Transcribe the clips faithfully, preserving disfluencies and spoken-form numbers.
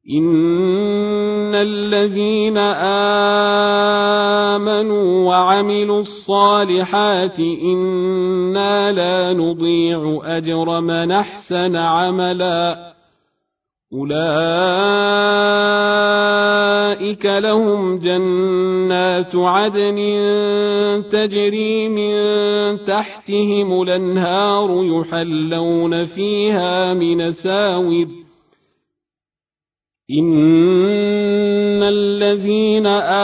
إن الذين آمنوا وعملوا الصالحات إنا لا نضيع أجر من أحسن عملا أولئك لهم جنات عدن تجري من تحتهم الأنهار يحلون فيها من ساور إن الذين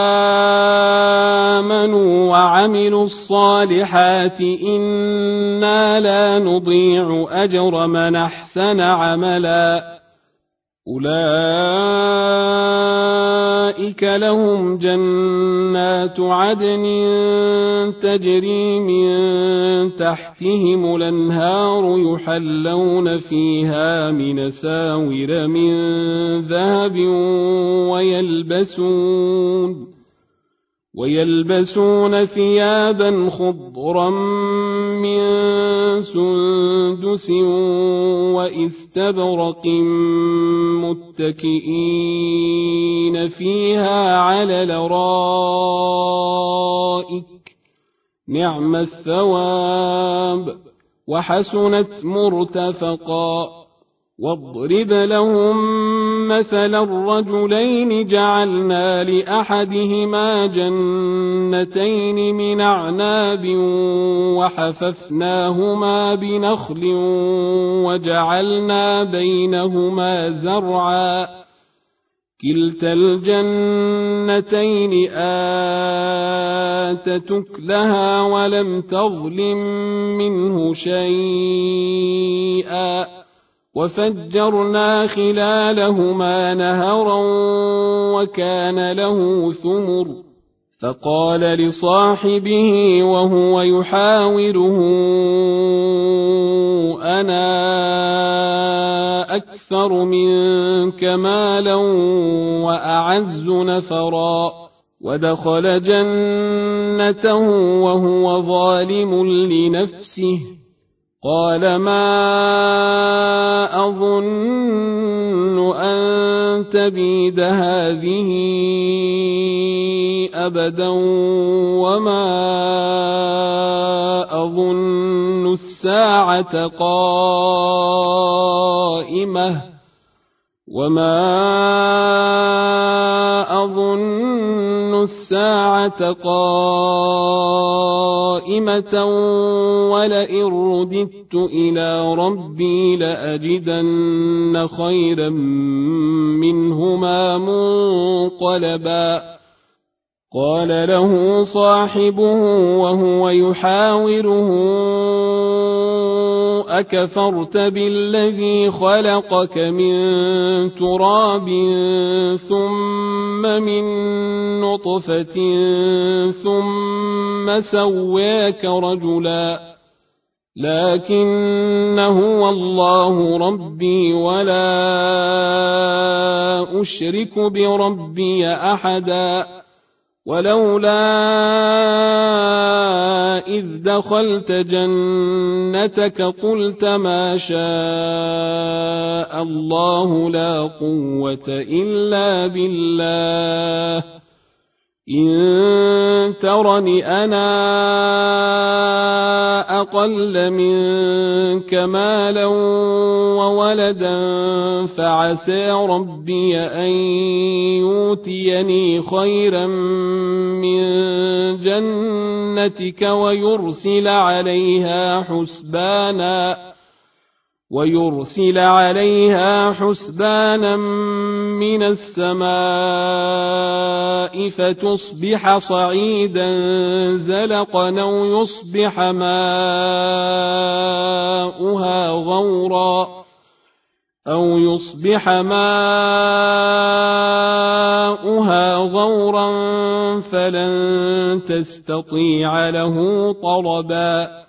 آمنوا وعملوا الصالحات إنا لا نضيع أجر من أحسن عملا أولئك لهم جنات عدن تجري من تحتهم الأنهار يحلون فيها من ساور من ذهب ويلبسون ويلبسون ثيابا خضرا من سندس واستبرق متكئين فيها على الأرائك نعم الثواب وحسنت مرتفقا واضرب لهم مثل الرجلين جعلنا لأحدهما جنتين من أعناب وحففناهما بنخل وجعلنا بينهما زرعا كلتا الجنتين آتت أكلها ولم تظلم منه شيئا وفجرنا خلالهما نهرا وكان له ثمر فقال لصاحبه وهو يحاوره أنا أكثر منك مالا وأعز نفرا ودخل جنته وهو ظالم لنفسه قال ما أظن أن تبيد هذه أبدا وما أظن الساعة قائمة وما أظن الساعة قائمة ولئن رددت إلى ربي لأجدن خيرا منهما منقلبا قال له صاحبه وهو يحاوره أكفرت بالذي خلقك من تراب ثم من نطفة ثم سواك رجلا لكن هو الله ربي ولا أشرك بربي أحدا ولولا إذ دخلت جنتك قلت ما شاء الله لا قوة إلا بالله إن ترني أنا أقل منك مالا وولدا فعسى ربي أن يؤتيني خيرا من جنتك ويرسل عليها حسبانا ويرسل عليها حسبانا من السماء فتصبح صعيدا زلقا أو يصبح ماؤها غورا أو يصبح ماؤها غورا فلن تستطيع له طلبا